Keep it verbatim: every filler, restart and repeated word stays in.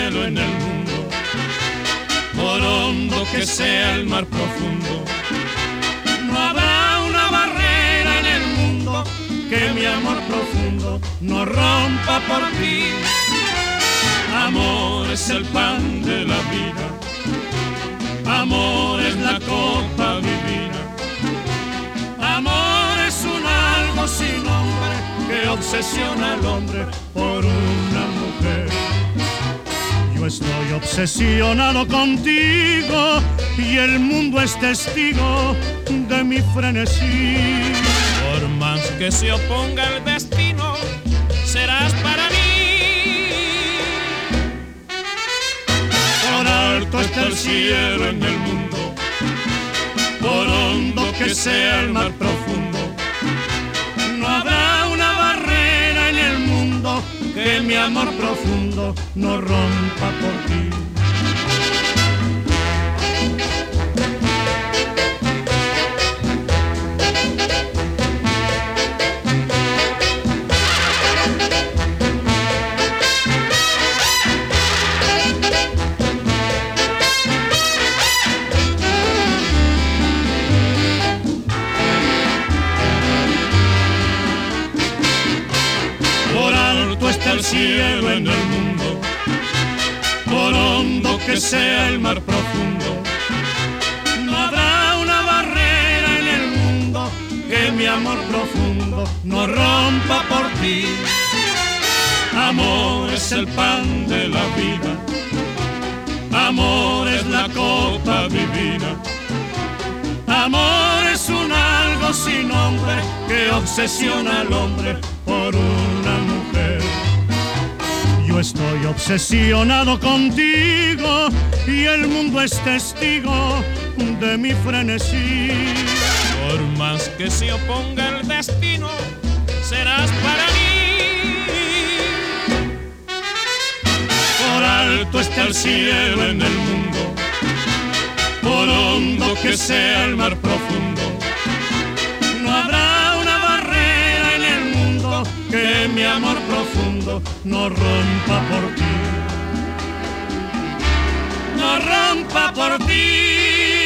cielo en el mundo, por hondo que sea el mar profundo, no habrá una barrera en el mundo que mi amor profundo no rompa por ti. Amor es el pan de la vida, amor es la copa divina, amor es un algo sin nombre que obsesiona al hombre por una mujer. Yo estoy obsesionado contigo y el mundo es testigo de mi frenesí. Por más que se oponga el destino, serás para mí. Por alto está el cielo en el mundo, por hondo que sea el mar profundo, no habrá una barrera en el mundo que mi amor profundo no rompa por ti. El cielo en el mundo, por hondo que sea el mar profundo, no habrá una barrera en el mundo que mi amor profundo no rompa por ti. Amor es el pan de la vida, amor es la copa divina, amor es un algo sin nombre que obsesiona al hombre por una mujer. Yo estoy obsesionado contigo y el mundo es testigo de mi frenesí. Por más que se oponga el destino, serás para mí. Por alto está el cielo en el mundo, por hondo que sea el mar profundo, no habrá una barrera en el mundo que mi amor profundo no rompa por ti, no rompa por ti.